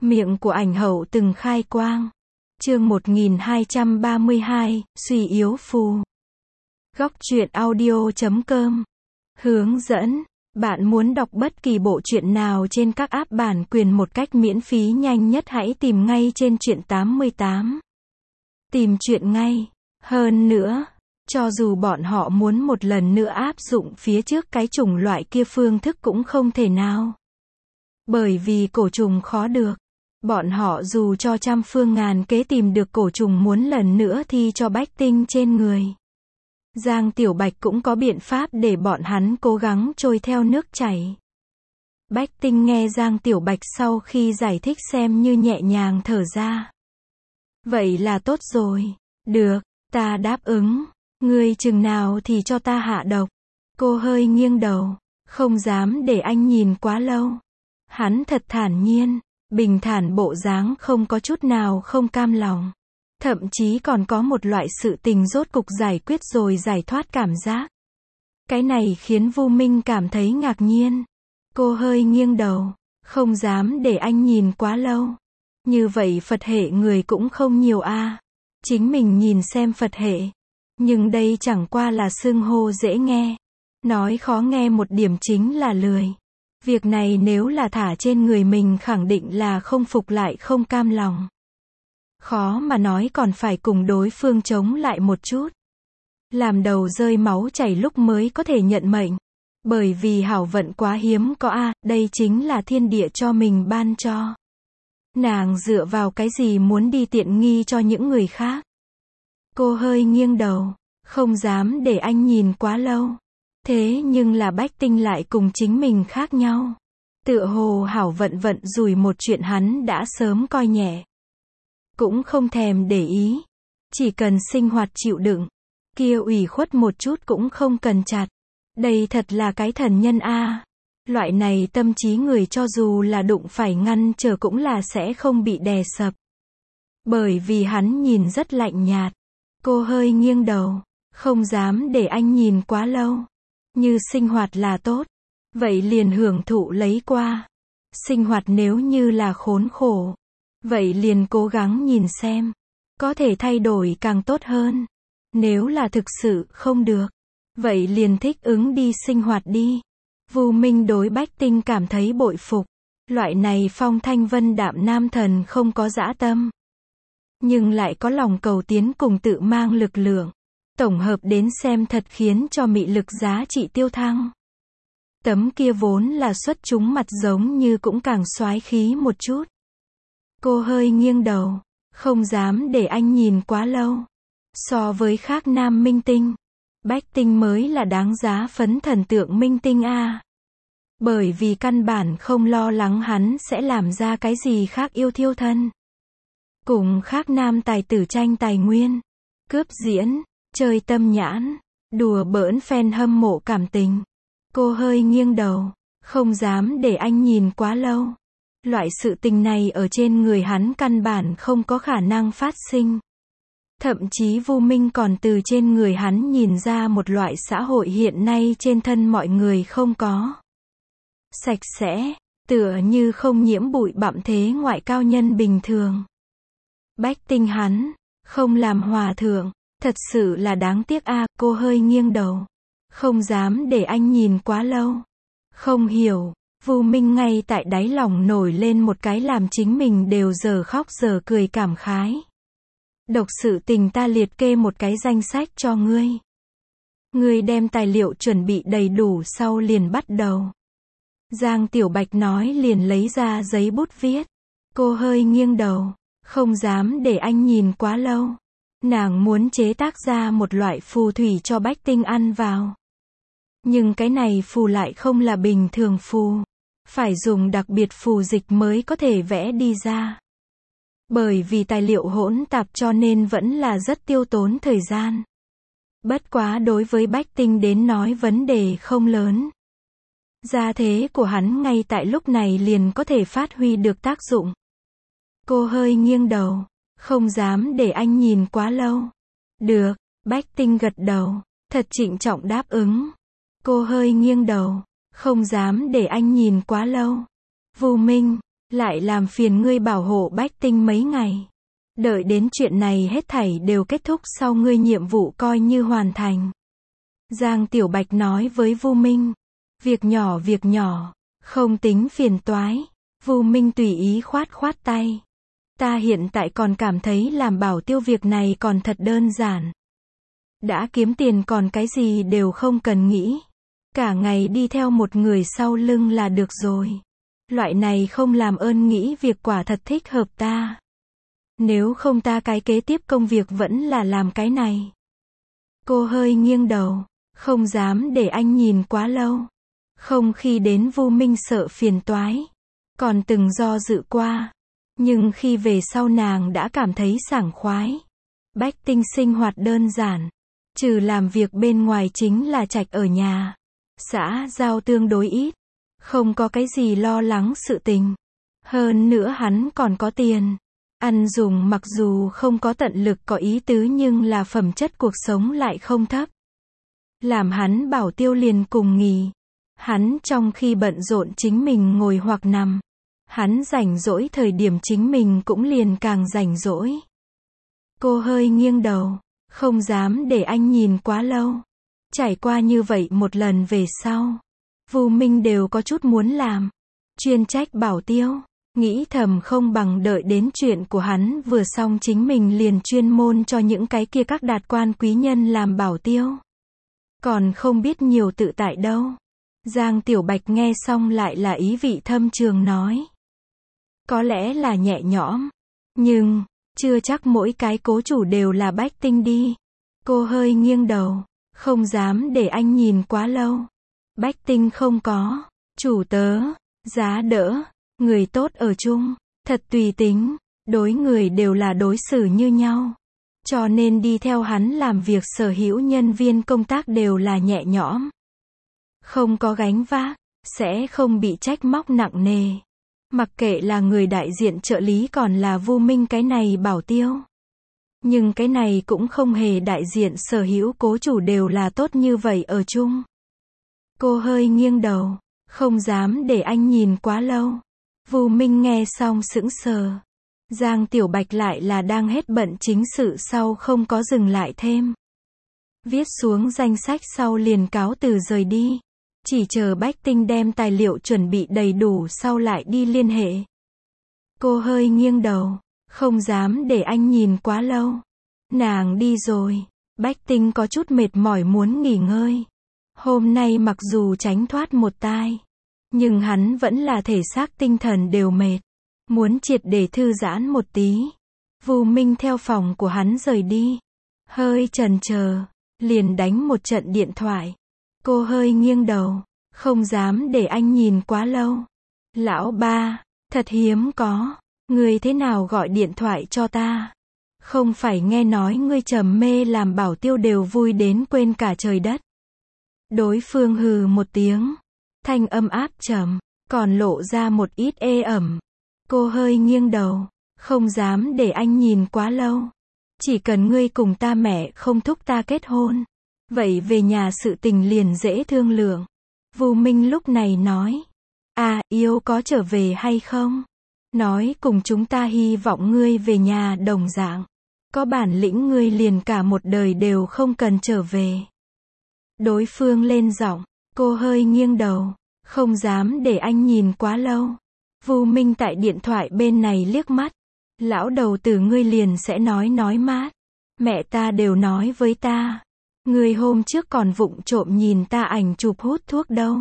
Miệng của ảnh hậu từng khai quang. Chương 1232, suy yếu phù. Góc truyện audio.com. Hướng dẫn. Bạn muốn đọc bất kỳ bộ truyện nào trên các app bản quyền một cách miễn phí nhanh nhất, hãy tìm ngay trên Truyện 88. Tìm truyện ngay. Hơn nữa, cho dù bọn họ muốn một lần nữa áp dụng phía trước cái chủng loại kia, phương thức cũng không thể nào. Bởi vì cổ trùng khó được. Bọn họ dù cho trăm phương ngàn kế tìm được cổ trùng muốn lần nữa thi cho Bách Tinh trên người. Giang Tiểu Bạch cũng có biện pháp để bọn hắn cố gắng trôi theo nước chảy. Bách Tinh nghe Giang Tiểu Bạch sau khi giải thích xem như nhẹ nhàng thở ra. Vậy là tốt rồi. Được, ta đáp ứng. Ngươi chừng nào thì cho ta hạ độc. Cô hơi nghiêng đầu. Không dám để anh nhìn quá lâu. Hắn thật thản nhiên, bình thản, bộ dáng không có chút nào không cam lòng. Thậm chí còn có một loại sự tình rốt cục giải quyết rồi giải thoát cảm giác. Cái này khiến Vu Minh cảm thấy ngạc nhiên. Cô hơi nghiêng đầu. Không dám để anh nhìn quá lâu. Như vậy Phật hệ người cũng không nhiều a. Chính mình nhìn xem Phật hệ. Nhưng đây chẳng qua là xưng hô dễ nghe. Nói khó nghe một điểm chính là lười. Việc này nếu là thả trên người mình khẳng định là không phục lại không cam lòng. Khó mà nói còn phải cùng đối phương chống lại một chút. Làm đầu rơi máu chảy lúc mới có thể nhận mệnh. Bởi vì hảo vận quá hiếm có a, đây chính là thiên địa cho mình ban cho. Nàng dựa vào cái gì muốn đi tiện nghi cho những người khác? Cô hơi nghiêng đầu. Không dám để anh nhìn quá lâu. Thế nhưng là Bách Tinh lại cùng chính mình khác nhau. Tựa hồ hảo vận vận rủi một chuyện hắn đã sớm coi nhẹ. Cũng không thèm để ý. Chỉ cần sinh hoạt chịu đựng. Kia ủy khuất một chút cũng không cần chặt. Đây thật là cái thần nhân a. Loại này tâm trí người cho dù là đụng phải ngăn trở cũng là sẽ không bị đè sập. Bởi vì hắn nhìn rất lạnh nhạt. Cô hơi nghiêng đầu. Không dám để anh nhìn quá lâu. Như sinh hoạt là tốt. Vậy liền hưởng thụ lấy qua. Sinh hoạt nếu như là khốn khổ. Vậy liền cố gắng nhìn xem. Có thể thay đổi càng tốt hơn. Nếu là thực sự không được. Vậy liền thích ứng đi sinh hoạt đi. Vu Minh đối Bách Tinh cảm thấy bội phục. Loại này phong thanh vân đạm nam thần không có dã tâm. Nhưng lại có lòng cầu tiến cùng tự mang lực lượng. Tổng hợp đến xem thật khiến cho mị lực giá trị tiêu thăng. Tấm kia vốn là xuất chúng mặt giống như cũng càng soái khí một chút. Cô hơi nghiêng đầu. Không dám để anh nhìn quá lâu. So với khác nam minh tinh, Bách Tinh mới là đáng giá phấn thần tượng minh tinh a. Bởi vì căn bản không lo lắng hắn sẽ làm ra cái gì khác yêu thiêu thân. Cùng khác nam tài tử tranh tài nguyên, cướp diễn, chơi tâm nhãn, đùa bỡn fan hâm mộ cảm tình. Cô hơi nghiêng đầu. Không dám để anh nhìn quá lâu. Loại sự tình này ở trên người hắn căn bản không có khả năng phát sinh. Thậm chí Vu Minh còn từ trên người hắn nhìn ra một loại xã hội hiện nay trên thân mọi người không có. Sạch sẽ, tựa như không nhiễm bụi bặm thế ngoại cao nhân bình thường. Bách Tinh hắn, không làm hòa thượng, thật sự là đáng tiếc a. Cô hơi nghiêng đầu. Không dám để anh nhìn quá lâu. Không hiểu. Vu Minh ngay tại đáy lòng nổi lên một cái làm chính mình đều giờ khóc giờ cười cảm khái. Độc sự tình ta liệt kê một cái danh sách cho ngươi. Ngươi đem tài liệu chuẩn bị đầy đủ sau liền bắt đầu. Giang Tiểu Bạch nói liền lấy ra giấy bút viết. Cô hơi nghiêng đầu. Không dám để anh nhìn quá lâu. Nàng muốn chế tác ra một loại phù thủy cho Bách Tinh ăn vào. Nhưng cái này phù lại không là bình thường phù. Phải dùng đặc biệt phù dịch mới có thể vẽ đi ra. Bởi vì tài liệu hỗn tạp cho nên vẫn là rất tiêu tốn thời gian. Bất quá đối với Bách Tinh đến nói vấn đề không lớn. Gia thế của hắn ngay tại lúc này liền có thể phát huy được tác dụng. Cô hơi nghiêng đầu. Không dám để anh nhìn quá lâu. Được, Bách Tinh gật đầu. Thật trịnh trọng đáp ứng. Cô hơi nghiêng đầu. Không dám để anh nhìn quá lâu. Vu Minh, lại làm phiền ngươi bảo hộ Bách Tinh mấy ngày. Đợi đến chuyện này hết thảy đều kết thúc sau ngươi nhiệm vụ coi như hoàn thành. Giang Tiểu Bạch nói với Vu Minh. Việc nhỏ, không tính phiền toái. Vu Minh tùy ý khoát khoát tay. Ta hiện tại còn cảm thấy làm bảo tiêu việc này còn thật đơn giản. Đã kiếm tiền còn cái gì đều không cần nghĩ. Cả ngày đi theo một người sau lưng là được rồi. Loại này không làm ơn nghĩ việc quả thật thích hợp ta. Nếu không ta cái kế tiếp công việc vẫn là làm cái này. Cô hơi nghiêng đầu, không dám để anh nhìn quá lâu. Không khi đến Vu Minh sợ phiền toái. Còn từng do dự qua. Nhưng khi về sau nàng đã cảm thấy sảng khoái. Bách Tinh sinh hoạt đơn giản. Trừ làm việc bên ngoài chính là trạch ở nhà. Xã giao tương đối ít. Không có cái gì lo lắng sự tình. Hơn nữa hắn còn có tiền. Ăn dùng mặc dù không có tận lực có ý tứ nhưng là phẩm chất cuộc sống lại không thấp. Làm hắn bảo tiêu liền cùng nghỉ. Hắn trong khi bận rộn chính mình ngồi hoặc nằm. Hắn rảnh rỗi thời điểm chính mình cũng liền càng rảnh rỗi. Cô hơi nghiêng đầu, không dám để anh nhìn quá lâu. Trải qua như vậy một lần về sau. Vu Minh đều có chút muốn làm. Chuyên trách bảo tiêu. Nghĩ thầm không bằng đợi đến chuyện của hắn vừa xong chính mình liền chuyên môn cho những cái kia các đạt quan quý nhân làm bảo tiêu. Còn không biết nhiều tự tại đâu. Giang Tiểu Bạch nghe xong lại là ý vị thâm trường nói. Có lẽ là nhẹ nhõm. Nhưng, chưa chắc mỗi cái cố chủ đều là Bách Tinh đi. Cô hơi nghiêng đầu. Không dám để anh nhìn quá lâu. Bách Tinh không có. Chủ tớ. Giá đỡ. Người tốt ở chung. Thật tùy tính. Đối người đều là đối xử như nhau. Cho nên đi theo hắn làm việc sở hữu nhân viên công tác đều là nhẹ nhõm. Không có gánh vác. Sẽ không bị trách móc nặng nề. Mặc kệ là người đại diện trợ lý còn là Vu Minh cái này bảo tiêu. Nhưng cái này cũng không hề đại diện sở hữu cố chủ đều là tốt như vậy ở chung. Cô hơi nghiêng đầu. Không dám để anh nhìn quá lâu. Vu Minh nghe xong sững sờ. Giang Tiểu Bạch lại là đang hết bận chính sự sau không có dừng lại thêm. Viết xuống danh sách sau liền cáo từ rời đi. Chỉ chờ Bách Tinh đem tài liệu chuẩn bị đầy đủ sau lại đi liên hệ. Cô hơi nghiêng đầu. Không dám để anh nhìn quá lâu. Nàng đi rồi. Bách Tinh có chút mệt mỏi muốn nghỉ ngơi. Hôm nay mặc dù tránh thoát một tai. Nhưng hắn vẫn là thể xác tinh thần đều mệt. Muốn triệt để thư giãn một tí. Vu Minh theo phòng của hắn rời đi. Hơi chần chờ. Liền đánh một trận điện thoại. Cô hơi nghiêng đầu. Không dám để anh nhìn quá lâu. Lão ba. Thật hiếm có. Ngươi thế nào gọi điện thoại cho ta? Không phải nghe nói ngươi trầm mê làm bảo tiêu đều vui đến quên cả trời đất. Đối phương hừ một tiếng. Thanh âm áp trầm. Còn lộ ra một ít ê ẩm. Cô hơi nghiêng đầu. Không dám để anh nhìn quá lâu. Chỉ cần ngươi cùng ta mẹ không thúc ta kết hôn. Vậy về nhà sự tình liền dễ thương lượng. Vu Minh lúc này nói. À, yêu có trở về hay không? Nói cùng chúng ta hy vọng ngươi về nhà đồng dạng. Có bản lĩnh ngươi liền cả một đời đều không cần trở về. Đối phương lên giọng. Cô hơi nghiêng đầu. Không dám để anh nhìn quá lâu. Vu Minh tại điện thoại bên này liếc mắt. Lão đầu tử ngươi liền sẽ nói mát. Mẹ ta đều nói với ta. Ngươi hôm trước còn vụng trộm nhìn ta ảnh chụp hút thuốc đâu.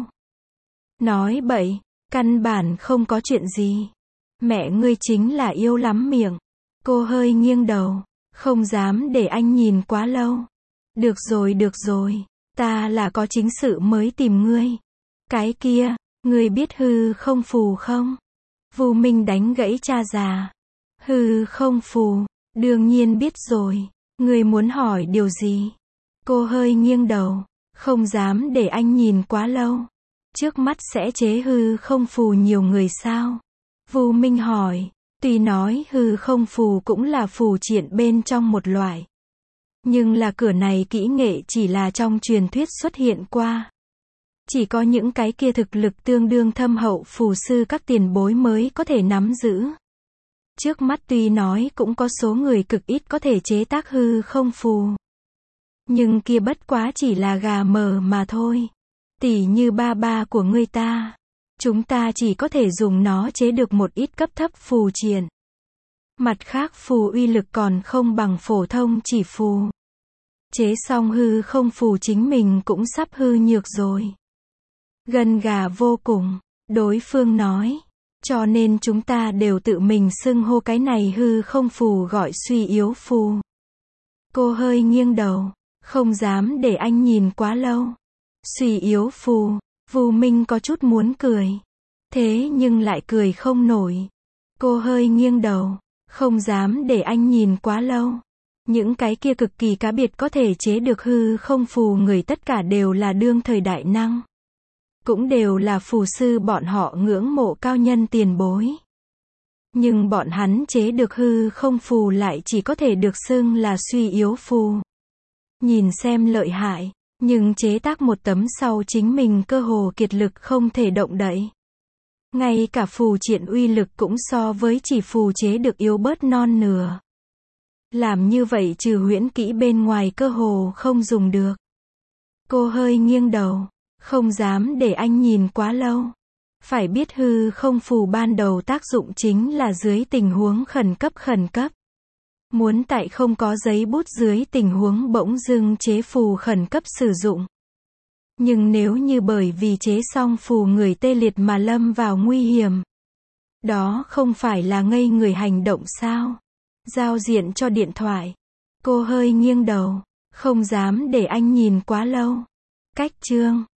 Nói bậy, căn bản không có chuyện gì. Mẹ ngươi chính là yêu lắm miệng. Cô hơi nghiêng đầu. Không dám để anh nhìn quá lâu. Được rồi. Ta là có chính sự mới tìm ngươi. Cái kia, ngươi biết hư không phù không? Vu Minh đánh gãy cha già. Hư không phù, đương nhiên biết rồi. Ngươi muốn hỏi điều gì? Cô hơi nghiêng đầu. Không dám để anh nhìn quá lâu. Trước mắt sẽ chế hư không phù nhiều người sao? Vu Minh hỏi. Tuy nói hư không phù cũng là phù triện bên trong một loại. Nhưng là cửa này kỹ nghệ chỉ là trong truyền thuyết xuất hiện qua. Chỉ có những cái kia thực lực tương đương thâm hậu phù sư các tiền bối mới có thể nắm giữ. Trước mắt tuy nói cũng có số người cực ít có thể chế tác hư không phù. Nhưng kia bất quá chỉ là gà mờ mà thôi. Tỉ như ba ba của người ta. Chúng ta chỉ có thể dùng nó chế được một ít cấp thấp phù triện. Mặt khác phù uy lực còn không bằng phổ thông chỉ phù. Chế xong hư không phù chính mình cũng sắp hư nhược rồi. Gần gà vô cùng, đối phương nói. Cho nên chúng ta đều tự mình xưng hô cái này hư không phù gọi suy yếu phù. Cô hơi nghiêng đầu, không dám để anh nhìn quá lâu. Suy yếu phù, Vu Minh có chút muốn cười. Thế nhưng lại cười không nổi. Cô hơi nghiêng đầu, không dám để anh nhìn quá lâu. Những cái kia cực kỳ cá biệt có thể chế được hư không phù người tất cả đều là đương thời đại năng. Cũng đều là phù sư bọn họ ngưỡng mộ cao nhân tiền bối. Nhưng bọn hắn chế được hư không phù lại chỉ có thể được xưng là suy yếu phù. Nhìn xem lợi hại, nhưng chế tác một tấm sau chính mình cơ hồ kiệt lực không thể động đậy. Ngay cả phù triện uy lực cũng so với chỉ phù chế được yếu bớt non nửa. Làm như vậy trừ huyễn kỹ bên ngoài cơ hồ không dùng được. Cô hơi nghiêng đầu, không dám để anh nhìn quá lâu. Phải biết hư không phù ban đầu tác dụng chính là dưới tình huống khẩn cấp. Muốn tại không có giấy bút dưới tình huống bỗng dưng chế phù khẩn cấp sử dụng. Nhưng nếu như bởi vì chế xong phù người tê liệt mà lâm vào nguy hiểm. Đó không phải là ngây người hành động sao? Giao diện cho điện thoại. Cô hơi nghiêng đầu, không dám để anh nhìn quá lâu. Cách chương